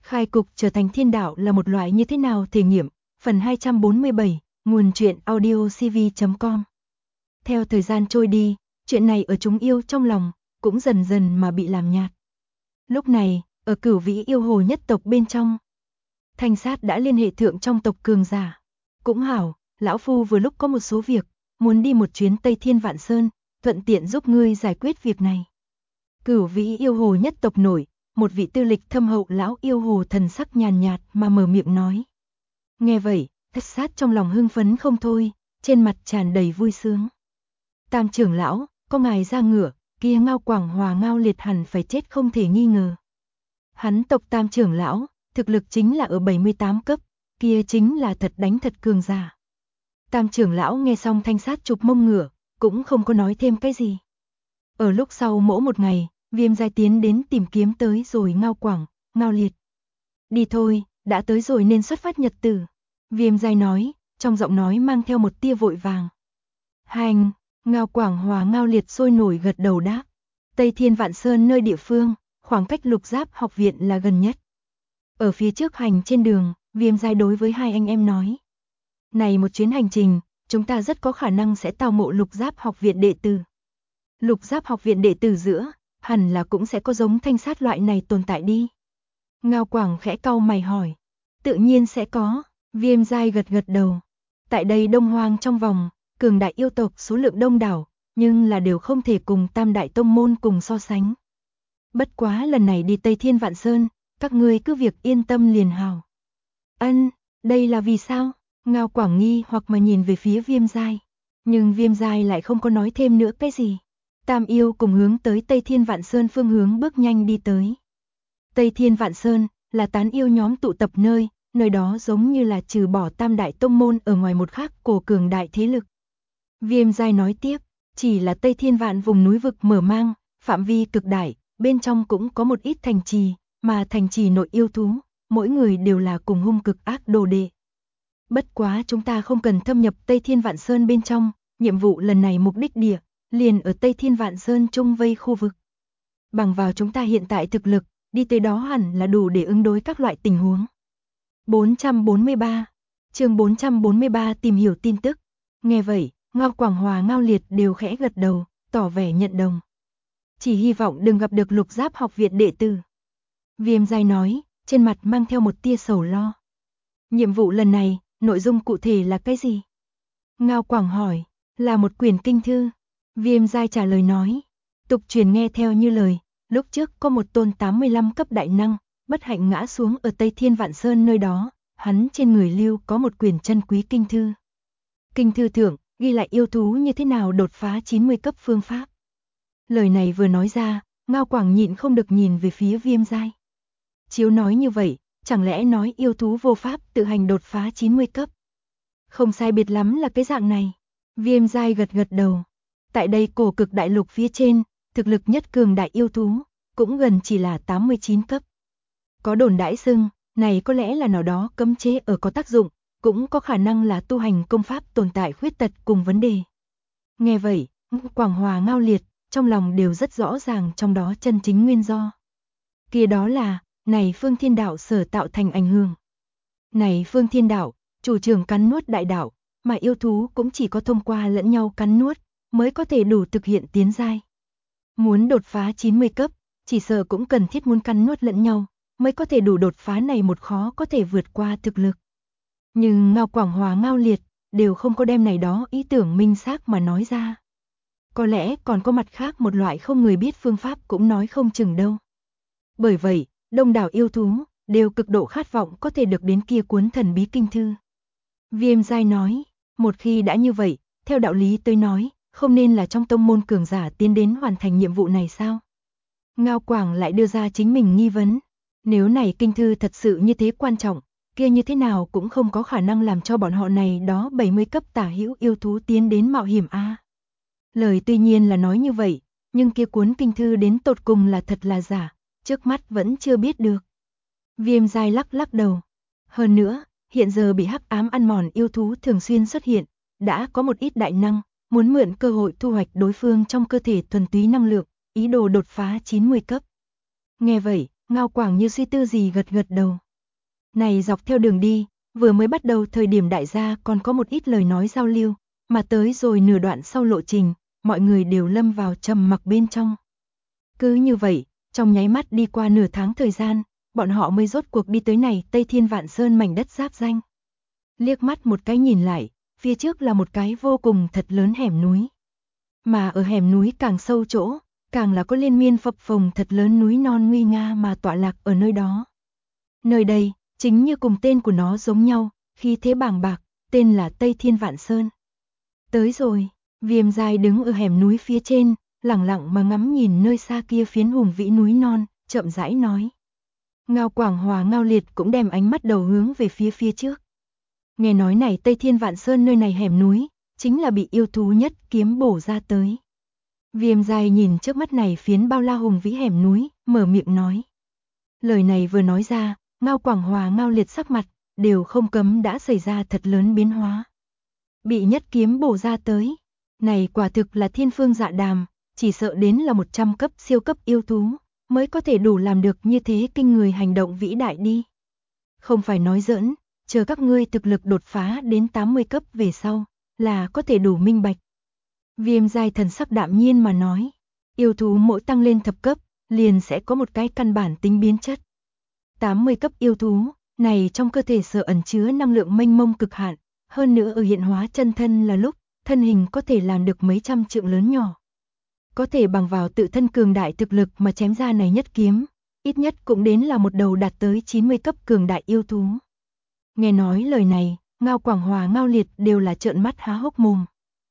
Khai cục trở thành thiên đạo là một loại như thế nào thể nghiệm, phần 247, nguồn truyện audiocv.com. Theo thời gian trôi đi, chuyện này ở chúng yêu trong lòng, cũng dần dần mà bị làm nhạt. Lúc này, ở Cửu Vĩ yêu hồ nhất tộc bên trong, Thanh Sát đã liên hệ thượng trong tộc cường giả. Cũng hảo, lão phu vừa lúc có một số việc, muốn đi một chuyến Tây Thiên Vạn Sơn, thuận tiện giúp ngươi giải quyết việc này. Cửu Vĩ yêu hồ nhất tộc nổi, một vị tư lịch thâm hậu lão yêu hồ thần sắc nhàn nhạt mà mở miệng nói. Nghe vậy, Thanh Sát trong lòng hưng phấn không thôi, trên mặt tràn đầy vui sướng. Tam trưởng lão, có ngài ra ngựa, kia Ngao Quảng Hòa Ngao Liệt hẳn phải chết không thể nghi ngờ. Hắn tộc tam trưởng lão, thực lực chính là ở 78 cấp, kia chính là thật đánh thật cường giả. Tam trưởng lão nghe xong Thanh Sát chụp mông ngựa, cũng không có nói thêm cái gì. Ở lúc sau mỗi một ngày, Viêm Giai tiến đến tìm kiếm tới rồi Ngao Quảng, Ngao Liệt. Đi thôi, đã tới rồi nên xuất phát nhật tử. Viêm Giai nói, trong giọng nói mang theo một tia vội vàng. Hành, Ngao Quảng Hòa Ngao Liệt sôi nổi gật đầu đáp. Tây Thiên Vạn Sơn nơi địa phương, khoảng cách Lục Giáp học viện là gần nhất. Ở phía trước hành trên đường, Viêm Giai đối với hai anh em nói. Này một chuyến hành trình, chúng ta rất có khả năng sẽ tao ngộ Lục Giáp học viện đệ tử. Lục Giáp học viện đệ tử giữa, hẳn là cũng sẽ có giống Thanh Sát loại này tồn tại đi. Ngao Quảng khẽ cau mày hỏi. Tự nhiên sẽ có, Viêm Giai gật gật đầu. Tại đây Đông Hoang trong vòng, cường đại yêu tộc số lượng đông đảo, nhưng là đều không thể cùng Tam Đại Tông Môn cùng so sánh. Bất quá lần này đi Tây Thiên Vạn Sơn, các ngươi cứ việc yên tâm liền hào. Ân, đây là vì sao? Ngao Quảng nghi hoặc mà nhìn về phía Viêm Giai. Nhưng Viêm Giai lại không có nói thêm nữa cái gì. Tam yêu cùng hướng tới Tây Thiên Vạn Sơn phương hướng bước nhanh đi tới. Tây Thiên Vạn Sơn là tán yêu nhóm tụ tập nơi đó giống như là trừ bỏ Tam Đại Tông Môn ở ngoài một khác cổ cường đại thế lực. Viêm Giai nói tiếp, chỉ là Tây Thiên Vạn vùng núi vực mở mang, phạm vi cực đại, bên trong cũng có một ít thành trì, mà thành trì nội yêu thú, mỗi người đều là cùng hung cực ác đồ đệ. Bất quá chúng ta không cần thâm nhập Tây Thiên Vạn Sơn bên trong, nhiệm vụ lần này mục đích địa, liền ở Tây Thiên Vạn Sơn trung vây khu vực. Bằng vào chúng ta hiện tại thực lực, đi tới đó hẳn là đủ để ứng đối các loại tình huống. 443, chương 443 tìm hiểu tin tức. Nghe vậy, Ngao Quảng Hòa Ngao Liệt đều khẽ gật đầu, tỏ vẻ nhận đồng. Chỉ hy vọng đừng gặp được Lục Giáp học viện đệ tử. Viêm Giai nói, trên mặt mang theo một tia sầu lo. Nhiệm vụ lần này, nội dung cụ thể là cái gì? Ngao Quảng hỏi, là một quyển kinh thư. Viêm Giai trả lời nói, tục truyền nghe theo như lời, lúc trước có một tôn 85 cấp đại năng, bất hạnh ngã xuống ở Tây Thiên Vạn Sơn nơi đó, hắn trên người lưu có một quyển chân quý kinh thư. Kinh thư thượng, ghi lại yêu thú như thế nào đột phá 90 cấp phương pháp. Lời này vừa nói ra, Ngao Quảng nhịn không được nhìn về phía Viêm Giai. Chiếu nói như vậy, chẳng lẽ nói yêu thú vô pháp tự hành đột phá 90 cấp? Không sai biệt lắm là cái dạng này. Viêm Giai gật gật đầu. Tại đây cổ cực đại lục phía trên, thực lực nhất cường đại yêu thú, cũng gần chỉ là 89 cấp. Có đồn đãi xưng, này có lẽ là nào đó cấm chế ở có tác dụng, cũng có khả năng là tu hành công pháp tồn tại khuyết tật cùng vấn đề. Nghe vậy, Quảng Hòa Ngao Liệt, trong lòng đều rất rõ ràng trong đó chân chính nguyên do. Kia đó là, này Phương Thiên Đạo sở tạo thành ảnh hưởng. Này Phương Thiên Đạo, chủ trưởng cắn nuốt đại đạo, mà yêu thú cũng chỉ có thông qua lẫn nhau cắn nuốt, mới có thể đủ thực hiện tiến giai. Muốn đột phá 90 cấp, chỉ sợ cũng cần thiết muốn cắn nuốt lẫn nhau, mới có thể đủ đột phá này một khó có thể vượt qua thực lực. Nhưng Ngao Quảng Hòa Ngao Liệt, đều không có đem này đó ý tưởng minh xác mà nói ra. Có lẽ còn có mặt khác một loại không người biết phương pháp cũng nói không chừng đâu. Bởi vậy, đông đảo yêu thú, đều cực độ khát vọng có thể được đến kia cuốn thần bí kinh thư. Viêm Giai nói, một khi đã như vậy, theo đạo lý tôi nói, không nên là trong tông môn cường giả tiến đến hoàn thành nhiệm vụ này sao? Ngao Quảng lại đưa ra chính mình nghi vấn. Nếu này kinh thư thật sự như thế quan trọng, kia như thế nào cũng không có khả năng làm cho bọn họ này đó 70 cấp tả hữu yêu thú tiến đến mạo hiểm a. Lời tuy nhiên là nói như vậy, nhưng kia cuốn kinh thư đến tột cùng là thật là giả, trước mắt vẫn chưa biết được. Viêm Giai lắc lắc đầu. Hơn nữa, hiện giờ bị hắc ám ăn mòn yêu thú thường xuyên xuất hiện, đã có một ít đại năng, muốn mượn cơ hội thu hoạch đối phương trong cơ thể thuần túy năng lượng, ý đồ đột phá 90 cấp. Nghe vậy, Ngao Quảng như suy tư gì gật gật đầu. Này dọc theo đường đi, vừa mới bắt đầu thời điểm đại gia còn có một ít lời nói giao lưu, mà tới rồi nửa đoạn sau lộ trình, mọi người đều lâm vào trầm mặc bên trong. Cứ như vậy, trong nháy mắt đi qua nửa tháng thời gian, bọn họ mới rốt cuộc đi tới này Tây Thiên Vạn Sơn mảnh đất giáp danh. Liếc mắt một cái nhìn lại, phía trước là một cái vô cùng thật lớn hẻm núi. Mà ở hẻm núi càng sâu chỗ, càng là có liên miên phập phồng thật lớn núi non nguy nga mà tọa lạc ở nơi đó. Nơi đây, chính như cùng tên của nó giống nhau, khí thế bàng bạc, tên là Tây Thiên Vạn Sơn. Tới rồi, Viêm Giai đứng ở hẻm núi phía trên, lặng lặng mà ngắm nhìn nơi xa kia phiến hùng vĩ núi non, chậm rãi nói. Ngao Quảng Hòa Ngao Liệt cũng đem ánh mắt đầu hướng về phía trước. Nghe nói này Tây Thiên Vạn Sơn nơi này hẻm núi, chính là bị yêu thú nhất kiếm bổ ra tới. Viêm Giai nhìn trước mắt này phiến bao la hùng vĩ hẻm núi, mở miệng nói. Lời này vừa nói ra, Ngao Quảng Hòa Ngao Liệt sắc mặt, đều không cấm đã xảy ra thật lớn biến hóa. Bị nhất kiếm bổ ra tới, này quả thực là thiên phương dạ đàm, chỉ sợ đến là 100 cấp siêu cấp yêu thú, mới có thể đủ làm được như thế kinh người hành động vĩ đại đi. Không phải nói giỡn, chờ các ngươi thực lực đột phá đến 80 cấp về sau, là có thể đủ minh bạch. Viêm Giai thần sắc đạm nhiên mà nói, yêu thú mỗi tăng lên thập cấp, liền sẽ có một cái căn bản tính biến chất. 80 cấp yêu thú, này trong cơ thể sở ẩn chứa năng lượng mênh mông cực hạn, hơn nữa ở hiện hóa chân thân là lúc, thân hình có thể làm được mấy trăm trượng lớn nhỏ. Có thể bằng vào tự thân cường đại thực lực mà chém ra này nhất kiếm, ít nhất cũng đến là một đầu đạt tới 90 cấp cường đại yêu thú. Nghe nói lời này, Ngao Quảng Hòa Ngao Liệt đều là trợn mắt há hốc mồm.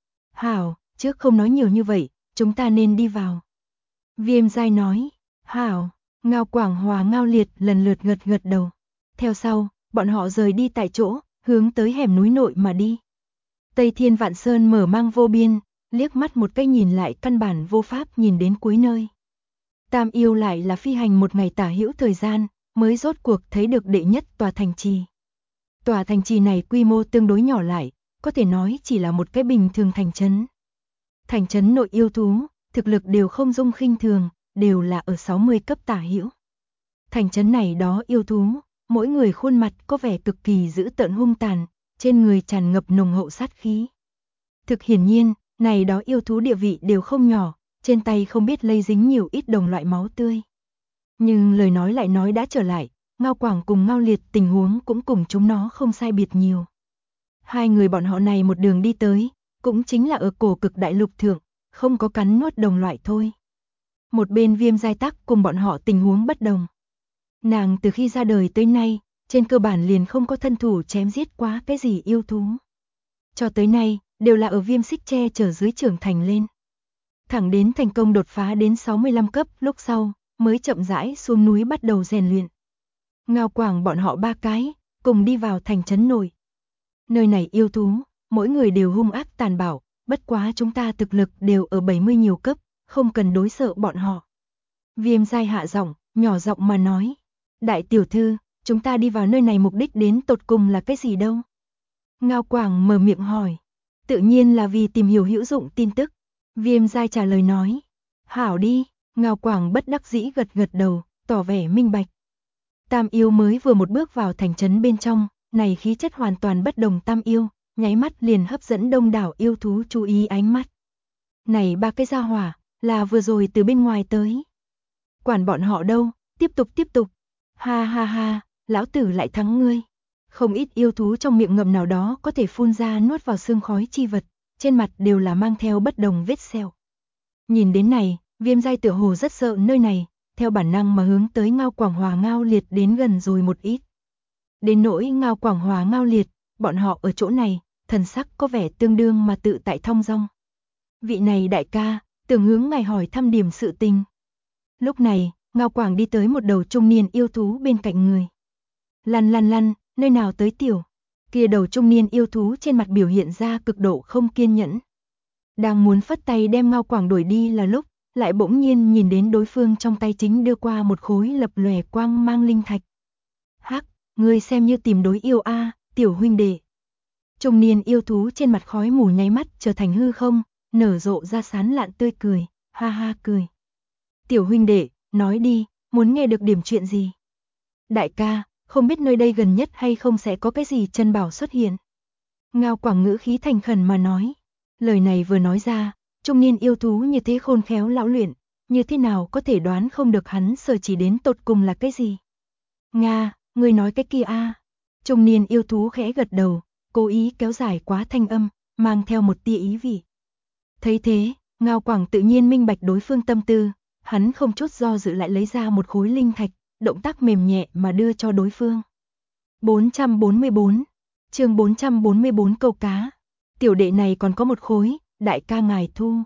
Hảo, trước không nói nhiều như vậy, chúng ta nên đi vào. Viêm Giai nói, hảo, Ngao Quảng Hòa Ngao Liệt lần lượt gật gật đầu. Theo sau, bọn họ rời đi tại chỗ, hướng tới hẻm núi nội mà đi. Tây Thiên Vạn Sơn mở mang vô biên, liếc mắt một cái nhìn lại căn bản vô pháp nhìn đến cuối nơi. Tam yêu lại là phi hành một ngày tả hữu thời gian, mới rốt cuộc thấy được đệ nhất tòa thành trì. Tòa thành trì này quy mô tương đối nhỏ lại, có thể nói chỉ là một cái bình thường thành trấn. Thành trấn nội yêu thú, thực lực đều không dung khinh thường, đều là ở 60 cấp tả hữu. Thành trấn này đó yêu thú, mỗi người khuôn mặt có vẻ cực kỳ dữ tợn hung tàn, trên người tràn ngập nồng hậu sát khí. Thực hiển nhiên, này đó yêu thú địa vị đều không nhỏ, trên tay không biết lây dính nhiều ít đồng loại máu tươi. Nhưng lời nói lại nói đã trở lại, Ngao Quảng cùng Ngao Liệt tình huống cũng cùng chúng nó không sai biệt nhiều. Hai người bọn họ này một đường đi tới, cũng chính là ở cổ cực đại lục thượng, không có cắn nuốt đồng loại thôi. Một bên Viêm Giai tắc cùng bọn họ tình huống bất đồng. Nàng từ khi ra đời tới nay, trên cơ bản liền không có thân thủ chém giết quá cái gì yêu thú. Cho tới nay, đều là ở Viêm Xích che chở dưới trưởng thành lên. Thẳng đến thành công đột phá đến 65 cấp lúc sau, mới chậm rãi xuống núi bắt đầu rèn luyện. Ngao Quảng bọn họ ba cái, cùng đi vào thành trấn nội. Nơi này yêu thú, mỗi người đều hung ác tàn bạo, bất quá chúng ta thực lực đều ở 70 nhiều cấp, không cần đối sợ bọn họ. Viêm Giai hạ giọng, nhỏ giọng mà nói. Đại tiểu thư, chúng ta đi vào nơi này mục đích đến tột cùng là cái gì đâu? Ngao Quảng mở miệng hỏi. Tự nhiên là vì tìm hiểu hữu dụng tin tức. Viêm Giai trả lời nói. Hảo đi, Ngao Quảng bất đắc dĩ gật gật đầu, tỏ vẻ minh bạch. Tam yêu mới vừa một bước vào thành trấn bên trong, này khí chất hoàn toàn bất đồng tam yêu, nháy mắt liền hấp dẫn đông đảo yêu thú chú ý ánh mắt. Này ba cái gia hỏa, là vừa rồi từ bên ngoài tới. Quản bọn họ đâu, tiếp tục. Ha ha ha, lão tử lại thắng ngươi. Không ít yêu thú trong miệng ngậm nào đó có thể phun ra nuốt vào xương khói chi vật, trên mặt đều là mang theo bất đồng vết sẹo. Nhìn đến này, Viêm Giai tựa hồ rất sợ nơi này, theo bản năng mà hướng tới Ngao Quảng Hòa Ngao Liệt đến gần rồi một ít. Đến nỗi Ngao Quảng Hòa Ngao Liệt, bọn họ ở chỗ này, thần sắc có vẻ tương đương mà tự tại thong dong. Vị này đại ca, tưởng hướng ngài hỏi thăm điểm sự tình. Lúc này, Ngao Quảng đi tới một đầu trung niên yêu thú bên cạnh người. Lăn, nơi nào tới tiểu? Kia đầu trung niên yêu thú trên mặt biểu hiện ra cực độ không kiên nhẫn. Đang muốn phất tay đem Ngao Quảng đuổi đi là lúc, lại bỗng nhiên nhìn đến đối phương trong tay chính đưa qua một khối lập lòe quang mang linh thạch. Hắc, ngươi xem như tìm đối yêu a, tiểu huynh đệ. Trung niên yêu thú trên mặt khói mù nháy mắt trở thành hư không, nở rộ ra sán lạn tươi cười, ha ha cười. Tiểu huynh đệ, nói đi, muốn nghe được điểm chuyện gì? Đại ca, không biết nơi đây gần nhất hay không sẽ có cái gì chân bảo xuất hiện. Ngao Quảng ngữ khí thành khẩn mà nói. Lời này vừa nói ra, trung niên yêu thú như thế khôn khéo lão luyện, như thế nào có thể đoán không được hắn sở chỉ đến tột cùng là cái gì. Nga, ngươi nói cái kia a. Trung niên yêu thú khẽ gật đầu, cố ý kéo dài quá thanh âm, mang theo một tia ý vị. Thấy thế, Ngao Quảng tự nhiên minh bạch đối phương tâm tư, hắn không chút do dự lại lấy ra một khối linh thạch, động tác mềm nhẹ mà đưa cho đối phương. 444, chương 444 câu cá. Tiểu đệ này còn có một khối, đại ca ngài thu.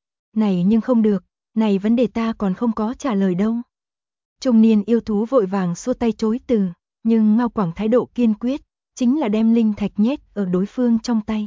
Này nhưng không được, này vấn đề ta còn không có trả lời đâu. Trung niên yêu thú vội vàng xua tay chối từ, nhưng Ngao Quảng thái độ kiên quyết, chính là đem linh thạch nhét ở đối phương trong tay.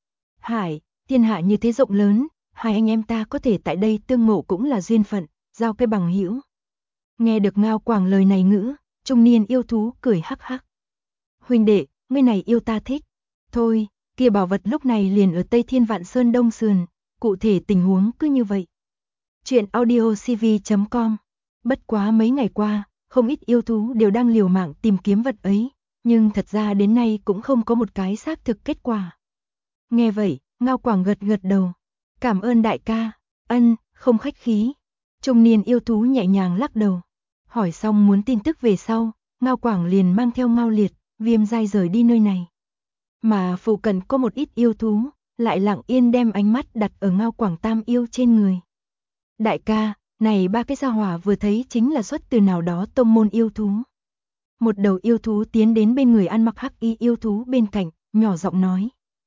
Hải, thiên hạ như thế rộng lớn, hai anh em ta có thể tại đây tương ngộ cũng là duyên phận, giao cái bằng hữu. Nghe được Ngao Quảng lời này ngữ, trung niên yêu thú cười hắc hắc. Huynh đệ, ngươi này yêu ta thích. Thôi, kia bảo vật lúc này liền ở Tây Thiên Vạn Sơn Đông Sườn, cụ thể tình huống cứ như vậy. Chuyện audiocv.com. Bất quá mấy ngày qua, không ít yêu thú đều đang liều mạng tìm kiếm vật ấy, nhưng thật ra đến nay cũng không có một cái xác thực kết quả. Nghe vậy, Ngao Quảng gật gật đầu. Cảm ơn đại ca, ân, không khách khí. Trung niên yêu thú nhẹ nhàng lắc đầu. Hỏi xong muốn tin tức về sau, Ngao Quảng liền mang theo Ngao Liệt, Viêm Giai rời đi nơi này. Mà phụ cận có một ít yêu thú, lại lặng yên đem ánh mắt đặt ở Ngao Quảng tam yêu trên người. Đại ca, này ba cái gia hỏa vừa thấy chính là xuất từ nào đó tông môn yêu thú. Một đầu yêu thú tiến đến bên người ăn mặc hắc y yêu thú bên cạnh, nhỏ giọng nói.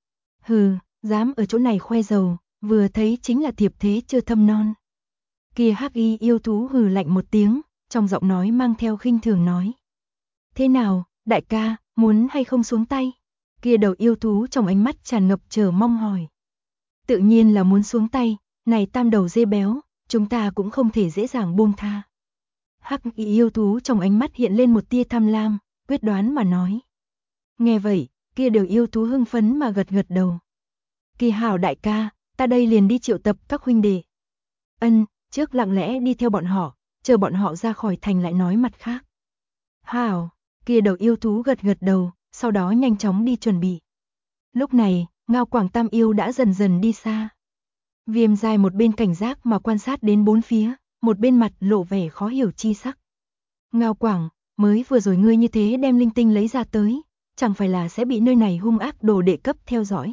Hừ, dám ở chỗ này khoe dầu, vừa thấy chính là thiệp thế chưa thâm non. Kia hắc y yêu thú hừ lạnh một tiếng, trong giọng nói mang theo khinh thường nói. Thế nào, đại ca, muốn hay không xuống tay? Kia đầu yêu thú trong ánh mắt tràn ngập chờ mong hỏi. Tự nhiên là muốn xuống tay, này tam đầu dê béo, chúng ta cũng không thể dễ dàng buông tha. Hắc y yêu thú trong ánh mắt hiện lên một tia tham lam, quyết đoán mà nói. Nghe vậy, kia đầu yêu thú hưng phấn mà gật gật đầu. Kỳ hảo đại ca, ta đây liền đi triệu tập các huynh đệ. Ân, trước lặng lẽ đi theo bọn họ, chờ bọn họ ra khỏi thành lại nói mặt khác. Hảo, kia đầu yêu thú gật gật đầu, sau đó nhanh chóng đi chuẩn bị. Lúc này, Ngao Quảng tam yêu đã dần dần đi xa. Viêm Giai một bên cảnh giác mà quan sát đến bốn phía, một bên mặt lộ vẻ khó hiểu chi sắc. Ngao Quảng, mới vừa rồi ngươi như thế đem linh tinh lấy ra tới, chẳng phải là sẽ bị nơi này hung ác đồ đệ cấp theo dõi.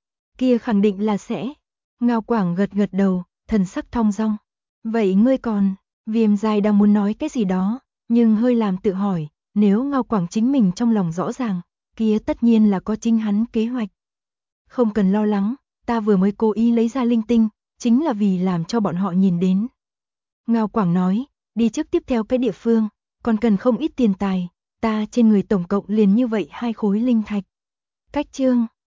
Kia khẳng định là sẽ. Ngao Quảng gật gật đầu, thần sắc thong dong. Vậy ngươi còn, Viêm Giai đang muốn nói cái gì đó, nhưng hơi làm tự hỏi, nếu Ngao Quảng chính mình trong lòng rõ ràng, kia tất nhiên là có chính hắn kế hoạch. Không cần lo lắng, ta vừa mới cố ý lấy ra linh tinh, chính là vì làm cho bọn họ nhìn đến. Ngao Quảng nói, đi trước tiếp theo cái địa phương, còn cần không ít tiền tài, ta trên người tổng cộng liền như vậy 2 khối linh thạch. Cách chương